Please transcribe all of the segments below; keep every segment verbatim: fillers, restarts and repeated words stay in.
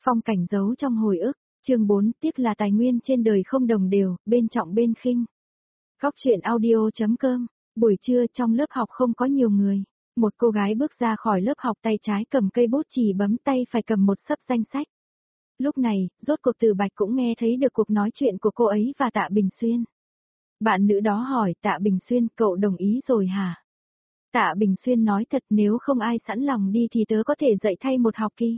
Phong cảnh giấu trong hồi ức, chương bốn tiếc là tài nguyên trên đời không đồng đều, bên trọng bên khinh. Góc truyện audio.com, buổi trưa trong lớp học không có nhiều người. Một cô gái bước ra khỏi lớp học tay trái cầm cây bút chì bấm tay phải cầm một xấp danh sách. Lúc này, rốt cuộc Từ Bạch cũng nghe thấy được cuộc nói chuyện của cô ấy và Tạ Bình Xuyên. Bạn nữ đó hỏi Tạ Bình Xuyên, cậu đồng ý rồi hả? Tạ Bình Xuyên nói thật, nếu không ai sẵn lòng đi thì tớ có thể dạy thay một học kỳ.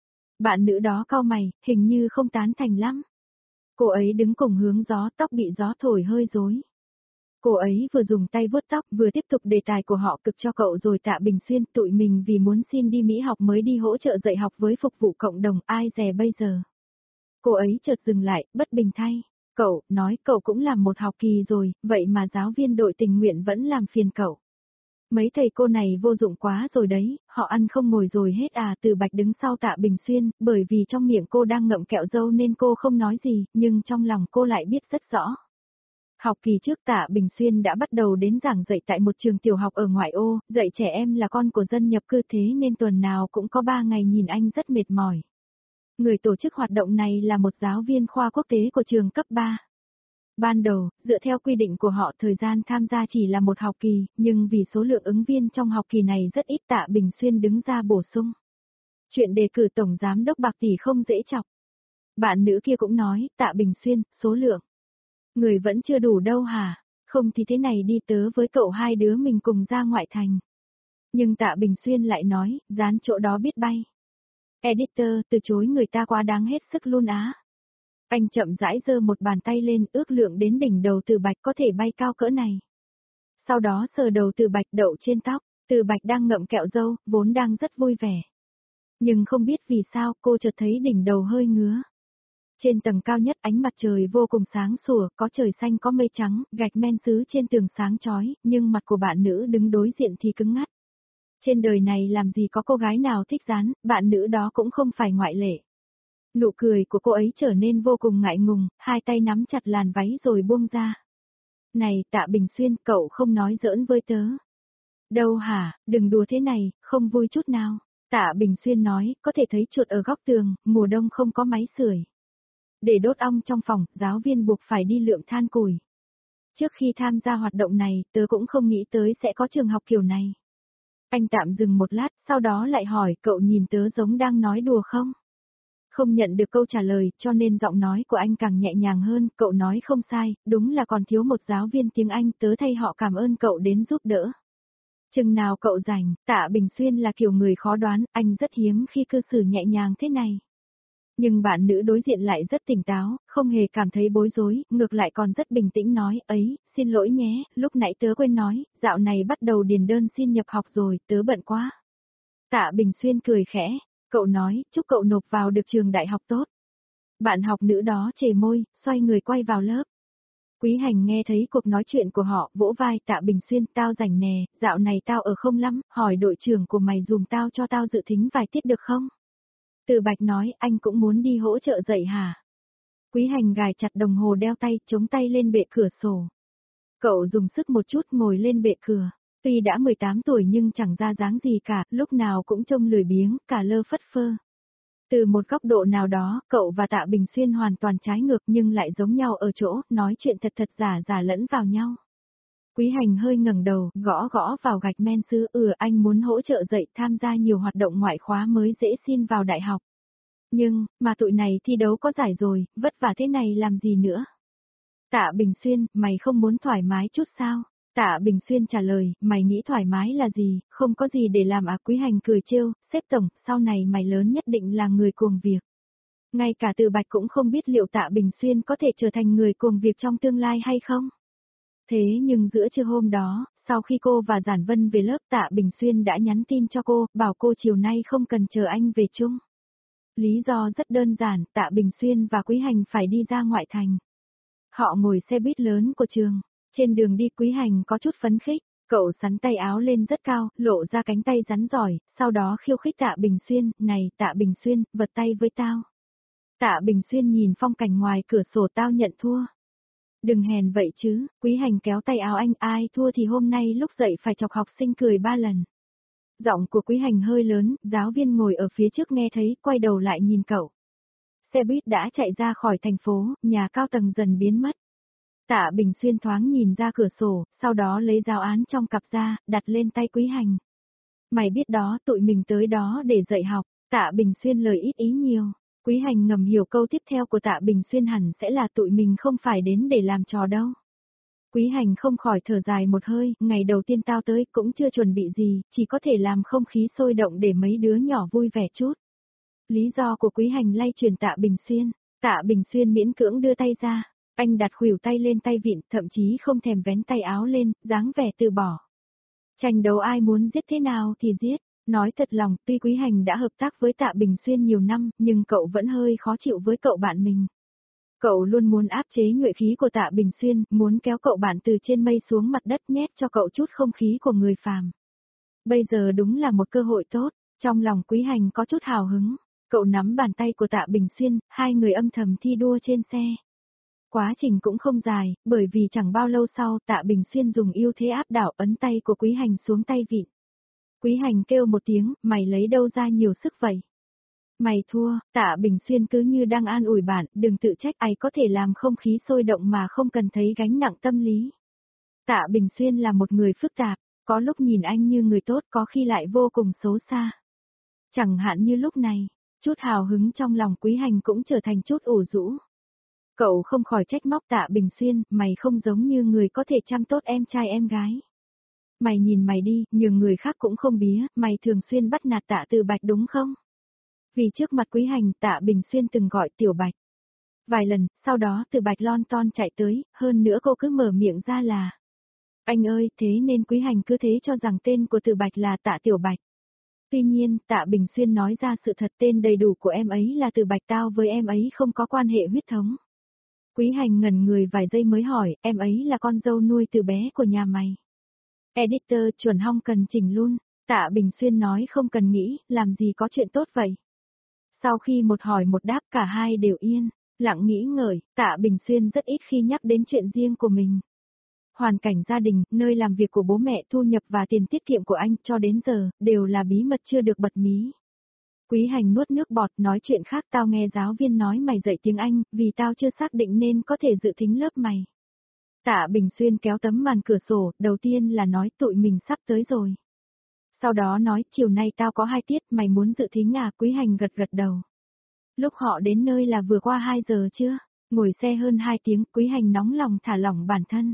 Bạn nữ đó cau mày, hình như không tán thành lắm. Cô ấy đứng cùng hướng gió, tóc bị gió thổi hơi rối. Cô ấy vừa dùng tay vuốt tóc vừa tiếp tục đề tài của họ cực cho cậu rồi. Tạ Bình Xuyên, tụi mình vì muốn xin đi Mỹ học mới đi hỗ trợ dạy học với phục vụ cộng đồng, ai dè bây giờ. Cô ấy chợt dừng lại, bất bình thay. Cậu, nói cậu cũng làm một học kỳ rồi, vậy mà giáo viên đội tình nguyện vẫn làm phiền cậu. Mấy thầy cô này vô dụng quá rồi đấy, họ ăn không ngồi rồi hết à. Từ Bạch đứng sau Tạ Bình Xuyên, bởi vì trong miệng cô đang ngậm kẹo dâu nên cô không nói gì, nhưng trong lòng cô lại biết rất rõ. Học kỳ trước Tạ Bình Xuyên đã bắt đầu đến giảng dạy tại một trường tiểu học ở ngoại ô, dạy trẻ em là con của dân nhập cư, thế nên tuần nào cũng có ba ngày nhìn anh rất mệt mỏi. Người tổ chức hoạt động này là một giáo viên khoa quốc tế của trường cấp ba. Ban đầu, dựa theo quy định của họ thời gian tham gia chỉ là một học kỳ, nhưng vì số lượng ứng viên trong học kỳ này rất ít, Tạ Bình Xuyên đứng ra bổ sung. Chuyện đề cử tổng giám đốc bạc tỷ không dễ chọc. Bạn nữ kia cũng nói, Tạ Bình Xuyên, số lượng người vẫn chưa đủ đâu hả? Không thì thế này đi, tớ với cậu hai đứa mình cùng ra ngoại thành. Nhưng Tạ Bình Xuyên lại nói, dán chỗ đó biết bay. Editor, từ chối người ta quá đáng hết sức luôn á. Anh chậm rãi giơ một bàn tay lên, ước lượng đến đỉnh đầu Từ Bạch có thể bay cao cỡ này. Sau đó sờ đầu Từ Bạch đậu trên tóc, Từ Bạch đang ngậm kẹo dâu, vốn đang rất vui vẻ. Nhưng không biết vì sao cô chợt thấy đỉnh đầu hơi ngứa. Trên tầng cao nhất ánh mặt trời vô cùng sáng sủa, có trời xanh có mây trắng, gạch men sứ trên tường sáng chói, nhưng mặt của bạn nữ đứng đối diện thì cứng ngắt. Trên đời này làm gì có cô gái nào thích dán, bạn nữ đó cũng không phải ngoại lệ. Nụ cười của cô ấy trở nên vô cùng ngại ngùng, hai tay nắm chặt làn váy rồi buông ra. Này Tạ Bình Xuyên, cậu không nói giỡn với tớ. Đâu hả, đừng đùa thế này, không vui chút nào. Tạ Bình Xuyên nói, có thể thấy chuột ở góc tường, mùa đông không có máy sưởi. Để đốt ong trong phòng, giáo viên buộc phải đi lượm than củi. Trước khi tham gia hoạt động này, tớ cũng không nghĩ tới sẽ có trường học kiểu này. Anh tạm dừng một lát, sau đó lại hỏi, cậu nhìn tớ giống đang nói đùa không? Không nhận được câu trả lời, cho nên giọng nói của anh càng nhẹ nhàng hơn, cậu nói không sai, đúng là còn thiếu một giáo viên tiếng Anh, tớ thay họ cảm ơn cậu đến giúp đỡ. Chừng nào cậu rảnh, Tạ Bình Xuyên là kiểu người khó đoán, anh rất hiếm khi cư xử nhẹ nhàng thế này. Nhưng bạn nữ đối diện lại rất tỉnh táo, không hề cảm thấy bối rối, ngược lại còn rất bình tĩnh nói, ấy, xin lỗi nhé, lúc nãy tớ quên nói, dạo này bắt đầu điền đơn xin nhập học rồi, tớ bận quá. Tạ Bình Xuyên cười khẽ, cậu nói, chúc cậu nộp vào được trường đại học tốt. Bạn học nữ đó chề môi, xoay người quay vào lớp. Quý Hành nghe thấy cuộc nói chuyện của họ, vỗ vai Tạ Bình Xuyên, tao rảnh nè, dạo này tao ở không lắm, hỏi đội trưởng của mày dùm tao cho tao dự thính vài tiết được không? Từ Bạch nói, anh cũng muốn đi hỗ trợ dạy hả? Quý Hành gài chặt đồng hồ đeo tay, chống tay lên bệ cửa sổ. Cậu dùng sức một chút ngồi lên bệ cửa. Tuy đã mười tám tuổi nhưng chẳng ra dáng gì cả, lúc nào cũng trông lười biếng, cả lơ phất phơ. Từ một góc độ nào đó, cậu và Tạ Bình Xuyên hoàn toàn trái ngược nhưng lại giống nhau ở chỗ, nói chuyện thật thật giả giả lẫn vào nhau. Quý Hành hơi ngẩng đầu, gõ gõ vào gạch men sứ, ừ anh muốn hỗ trợ dạy, tham gia nhiều hoạt động ngoại khóa mới dễ xin vào đại học. Nhưng, mà tụi này thi đấu có giải rồi, vất vả thế này làm gì nữa? Tạ Bình Xuyên, mày không muốn thoải mái chút sao? Tạ Bình Xuyên trả lời, mày nghĩ thoải mái là gì, không có gì để làm à? Quý Hành cười trêu, sếp tổng, sau này mày lớn nhất định là người cuồng việc. Ngay cả Từ Bạch cũng không biết liệu Tạ Bình Xuyên có thể trở thành người cuồng việc trong tương lai hay không. Thế nhưng giữa trưa hôm đó, sau khi cô và Giản Vân về lớp, Tạ Bình Xuyên đã nhắn tin cho cô, bảo cô chiều nay không cần chờ anh về chung. Lý do rất đơn giản, Tạ Bình Xuyên và Quý Hành phải đi ra ngoại thành. Họ ngồi xe buýt lớn của trường. Trên đường đi Quý Hành có chút phấn khích, cậu xắn tay áo lên rất cao, lộ ra cánh tay rắn giỏi, sau đó khiêu khích Tạ Bình Xuyên, này Tạ Bình Xuyên, vật tay với tao. Tạ Bình Xuyên nhìn phong cảnh ngoài cửa sổ, tao nhận thua. Đừng hèn vậy chứ, Quý Hành kéo tay áo anh, ai thua thì hôm nay lúc dậy phải chọc học sinh cười ba lần. Giọng của Quý Hành hơi lớn, giáo viên ngồi ở phía trước nghe thấy, quay đầu lại nhìn cậu. xe buýt đã chạy ra khỏi thành phố, nhà cao tầng dần biến mất. Tạ Bình Xuyên thoáng nhìn ra cửa sổ, sau đó lấy giáo án trong cặp ra, đặt lên tay Quý Hành. Mày biết đó, tụi mình tới đó để dạy học. Tạ Bình Xuyên lời ít ý nhiều. Quý Hành ngầm hiểu câu tiếp theo của Tạ Bình Xuyên hẳn sẽ là tụi mình không phải đến để làm trò đâu. Quý Hành không khỏi thở dài một hơi, ngày đầu tiên tao tới cũng chưa chuẩn bị gì, chỉ có thể làm không khí sôi động để mấy đứa nhỏ vui vẻ chút. Lý do của Quý Hành lay chuyển Tạ Bình Xuyên. Tạ Bình Xuyên miễn cưỡng đưa tay ra. Anh đặt khuỷu tay lên tay vịn, thậm chí không thèm vén tay áo lên, dáng vẻ từ bỏ. Tranh đấu ai muốn giết thế nào thì giết. Nói thật lòng, tuy Quý Hành đã hợp tác với Tạ Bình Xuyên nhiều năm, nhưng cậu vẫn hơi khó chịu với cậu bạn mình. Cậu luôn muốn áp chế nhuệ khí của Tạ Bình Xuyên, muốn kéo cậu bạn từ trên mây xuống mặt đất nhét cho cậu chút không khí của người phàm. Bây giờ đúng là một cơ hội tốt, trong lòng Quý Hành có chút hào hứng. Cậu nắm bàn tay của Tạ Bình Xuyên, hai người âm thầm thi đua trên xe. Quá trình cũng không dài, bởi vì chẳng bao lâu sau Tạ Bình Xuyên dùng ưu thế áp đảo ấn tay của Quý Hành xuống tay vịn. Quý Hành kêu một tiếng, mày lấy đâu ra nhiều sức vậy? Mày thua, Tạ Bình Xuyên cứ như đang an ủi bạn, đừng tự trách, ai có thể làm không khí sôi động mà không cần thấy gánh nặng tâm lý. Tạ Bình Xuyên là một người phức tạp, có lúc nhìn anh như người tốt, có khi lại vô cùng xấu xa. Chẳng hạn như lúc này, chút hào hứng trong lòng Quý Hành cũng trở thành chút ủ rũ. Cậu không khỏi trách móc Tạ Bình Xuyên, mày không giống như người có thể chăm tốt em trai em gái. Mày nhìn mày đi, nhường người khác cũng không bía, mày thường xuyên bắt nạt Tạ Từ Bạch đúng không? Vì trước mặt Quý Hành, Tạ Bình Xuyên từng gọi Tiểu Bạch. Vài lần, sau đó Từ Bạch lon ton chạy tới, hơn nữa cô cứ mở miệng ra là: anh ơi, thế nên Quý Hành cứ thế cho rằng tên của Từ Bạch là Tạ Tiểu Bạch. Tuy nhiên, Tạ Bình Xuyên nói ra sự thật, tên đầy đủ của em ấy là Từ Bạch, tao với em ấy không có quan hệ huyết thống. Quý Hành ngẩn người vài giây mới hỏi, em ấy là con dâu nuôi từ bé của nhà mày. Editor chuẩn hong cần chỉnh luôn. Tạ Bình Xuyên nói không cần nghĩ, làm gì có chuyện tốt vậy. Sau khi một hỏi một đáp cả hai đều yên, lặng nghĩ ngợi, Tạ Bình Xuyên rất ít khi nhắc đến chuyện riêng của mình. Hoàn cảnh gia đình, nơi làm việc của bố mẹ, thu nhập và tiền tiết kiệm của anh cho đến giờ, đều là bí mật chưa được bật mí. Quý Hành nuốt nước bọt, nói chuyện khác, tao nghe giáo viên nói mày dạy tiếng Anh, vì tao chưa xác định nên có thể dự thính lớp mày. Tạ Bình Xuyên kéo tấm màn cửa sổ, đầu tiên là nói tụi mình sắp tới rồi. Sau đó nói, chiều nay tao có hai tiết, mày muốn dự thính à? Quý Hành gật gật đầu. Lúc họ đến nơi là vừa qua hai giờ chưa? Ngồi xe hơn hai tiếng, Quý Hành nóng lòng thả lỏng bản thân.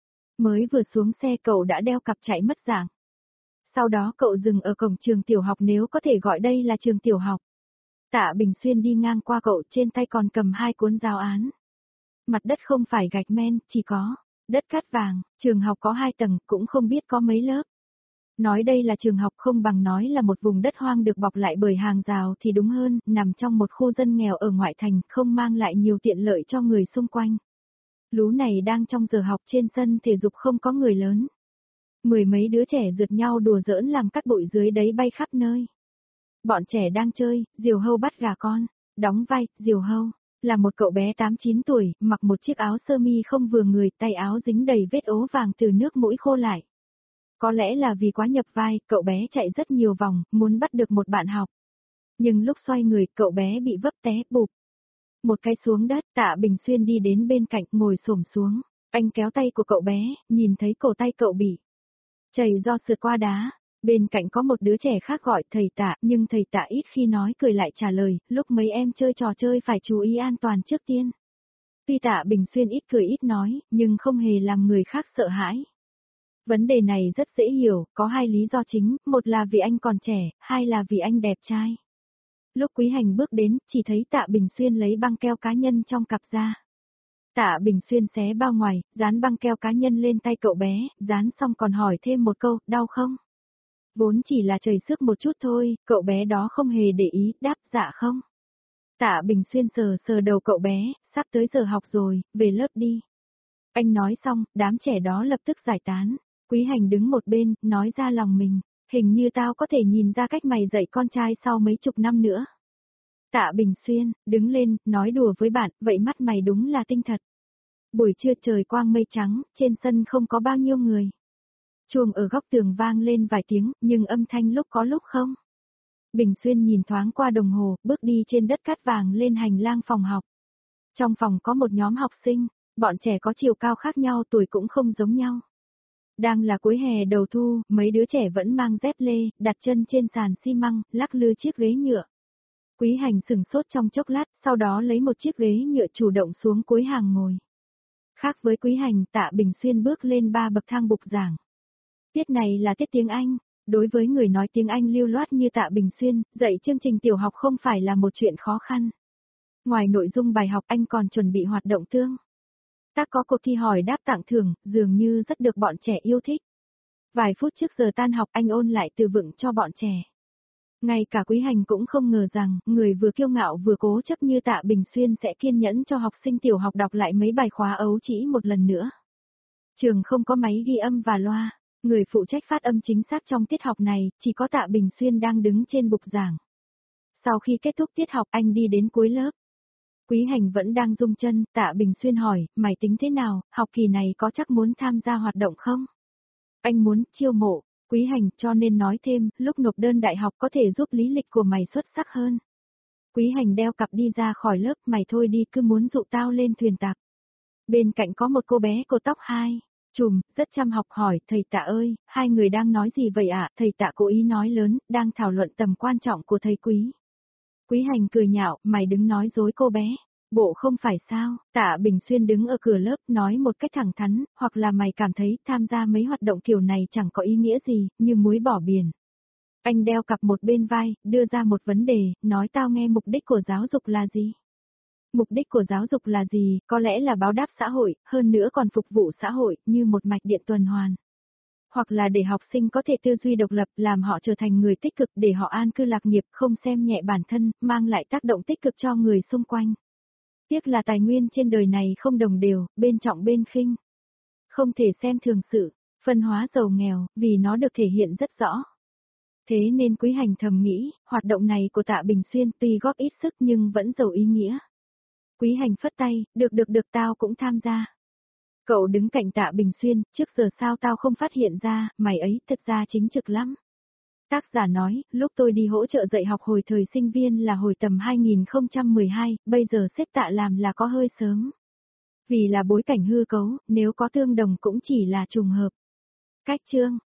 Mới vừa xuống xe cậu đã đeo cặp chạy mất dạng. Sau đó cậu dừng ở cổng trường tiểu học, nếu có thể gọi đây là trường tiểu học. Tạ Bình Xuyên đi ngang qua cậu, trên tay còn cầm hai cuốn giáo án. Mặt đất không phải gạch men, chỉ có đất cát vàng, trường học có hai tầng, cũng không biết có mấy lớp. Nói đây là trường học không bằng nói là một vùng đất hoang được bọc lại bởi hàng rào thì đúng hơn, nằm trong một khu dân nghèo ở ngoại thành, không mang lại nhiều tiện lợi cho người xung quanh. Lú này đang trong giờ học, trên sân thể dục không có người lớn. Mười mấy đứa trẻ rượt nhau đùa giỡn làm cát bụi dưới đấy bay khắp nơi. Bọn trẻ đang chơi, diều hâu bắt gà con, đóng vai, diều hâu, là một cậu bé tám chín tuổi, mặc một chiếc áo sơ mi không vừa người, tay áo dính đầy vết ố vàng từ nước mũi khô lại. Có lẽ là vì quá nhập vai, cậu bé chạy rất nhiều vòng, muốn bắt được một bạn học. Nhưng lúc xoay người, cậu bé bị vấp té bụp. Một cái xuống đất, Tạ Bình Xuyên đi đến bên cạnh, ngồi xổm xuống. Anh kéo tay của cậu bé, nhìn thấy cổ tay cậu bị chảy do sượt qua đá. Bên cạnh có một đứa trẻ khác gọi thầy Tạ, nhưng thầy Tạ ít khi nói cười lại trả lời, lúc mấy em chơi trò chơi phải chú ý an toàn trước tiên. Tuy Tạ Bình Xuyên ít cười ít nói, nhưng không hề làm người khác sợ hãi. Vấn đề này rất dễ hiểu, có hai lý do chính, một là vì anh còn trẻ, hai là vì anh đẹp trai. Lúc Quý Hành bước đến, chỉ thấy Tạ Bình Xuyên lấy băng keo cá nhân trong cặp ra. Tạ Bình Xuyên xé bao ngoài, dán băng keo cá nhân lên tay cậu bé, dán xong còn hỏi thêm một câu, đau không? Vốn chỉ là chảy xước một chút thôi, cậu bé đó không hề để ý, đáp dạ không. Tạ Bình Xuyên sờ sờ đầu cậu bé, sắp tới giờ học rồi, về lớp đi. Anh nói xong, đám trẻ đó lập tức giải tán. Quý Hành đứng một bên, nói ra lòng mình, hình như tao có thể nhìn ra cách mày dạy con trai sau mấy chục năm nữa. Tạ Bình Xuyên, đứng lên, nói đùa với bạn, vậy mắt mày đúng là tinh thật. Buổi trưa trời quang mây trắng, trên sân không có bao nhiêu người. Chuông ở góc tường vang lên vài tiếng, nhưng âm thanh lúc có lúc không. Bình Xuyên nhìn thoáng qua đồng hồ, bước đi trên đất cát vàng lên hành lang phòng học. Trong phòng có một nhóm học sinh, bọn trẻ có chiều cao khác nhau, tuổi cũng không giống nhau. Đang là cuối hè đầu thu, mấy đứa trẻ vẫn mang dép lê, đặt chân trên sàn xi măng, lắc lư chiếc ghế nhựa. Quý Hành sừng sốt trong chốc lát, sau đó lấy một chiếc ghế nhựa chủ động xuống cuối hàng ngồi. Khác với Quý Hành, Tạ Bình Xuyên bước lên ba bậc thang bục giảng. Tiết này là tiết tiếng Anh. Đối với người nói tiếng Anh lưu loát như Tạ Bình Xuyên, dạy chương trình tiểu học không phải là một chuyện khó khăn. Ngoài nội dung bài học anh còn chuẩn bị hoạt động tương tác, có cuộc thi hỏi đáp tặng thưởng, dường như rất được bọn trẻ yêu thích. Vài phút trước giờ tan học anh ôn lại từ vựng cho bọn trẻ. Ngay cả Quý Hành cũng không ngờ rằng, người vừa kiêu ngạo vừa cố chấp như Tạ Bình Xuyên sẽ kiên nhẫn cho học sinh tiểu học đọc lại mấy bài khóa ấu trĩ một lần nữa. Trường không có máy ghi âm và loa. Người phụ trách phát âm chính xác trong tiết học này, chỉ có Tạ Bình Xuyên đang đứng trên bục giảng. Sau khi kết thúc tiết học anh đi đến cuối lớp. Quý Hành vẫn đang rung chân, Tạ Bình Xuyên hỏi, mày tính thế nào, học kỳ này có chắc muốn tham gia hoạt động không? Anh muốn chiêu mộ, Quý Hành, cho nên nói thêm, lúc nộp đơn đại học có thể giúp lý lịch của mày xuất sắc hơn. Quý Hành đeo cặp đi ra khỏi lớp, mày thôi đi, cứ muốn dụ tao lên thuyền tạc. Bên cạnh có một cô bé cột tóc hai. Chùm, rất chăm học hỏi, thầy Tạ ơi, hai người đang nói gì vậy ạ? Thầy Tạ cố ý nói lớn, đang thảo luận tầm quan trọng của thầy Quý. Quý Hành cười nhạo, mày đứng nói dối cô bé. Bộ không phải sao, Tạ Bình Xuyên đứng ở cửa lớp nói một cách thẳng thắn, hoặc là mày cảm thấy tham gia mấy hoạt động kiểu này chẳng có ý nghĩa gì, như muối bỏ biển. Anh đeo cặp một bên vai, đưa ra một vấn đề, nói tao nghe mục đích của giáo dục là gì? Mục đích của giáo dục là gì, có lẽ là báo đáp xã hội, hơn nữa còn phục vụ xã hội, như một mạch điện tuần hoàn. Hoặc là để học sinh có thể tư duy độc lập, làm họ trở thành người tích cực, để họ an cư lạc nghiệp, không xem nhẹ bản thân, mang lại tác động tích cực cho người xung quanh. Tiếc là tài nguyên trên đời này không đồng đều, bên trọng bên khinh. Không thể xem thường sự phân hóa giàu nghèo, vì nó được thể hiện rất rõ. Thế nên Quý Hành thầm nghĩ, hoạt động này của Tạ Bình Xuyên tuy góp ít sức nhưng vẫn giàu ý nghĩa. Quý Hành phất tay, được được được tao cũng tham gia. Cậu đứng cạnh Tạ Bình Xuyên, trước giờ sao tao không phát hiện ra, mày ấy thật ra chính trực lắm. Tác giả nói, lúc tôi đi hỗ trợ dạy học hồi thời sinh viên là hồi tầm hai nghìn không trăm mười hai, bây giờ xếp Tạ làm là có hơi sớm. Vì là bối cảnh hư cấu, nếu có tương đồng cũng chỉ là trùng hợp. Cách chương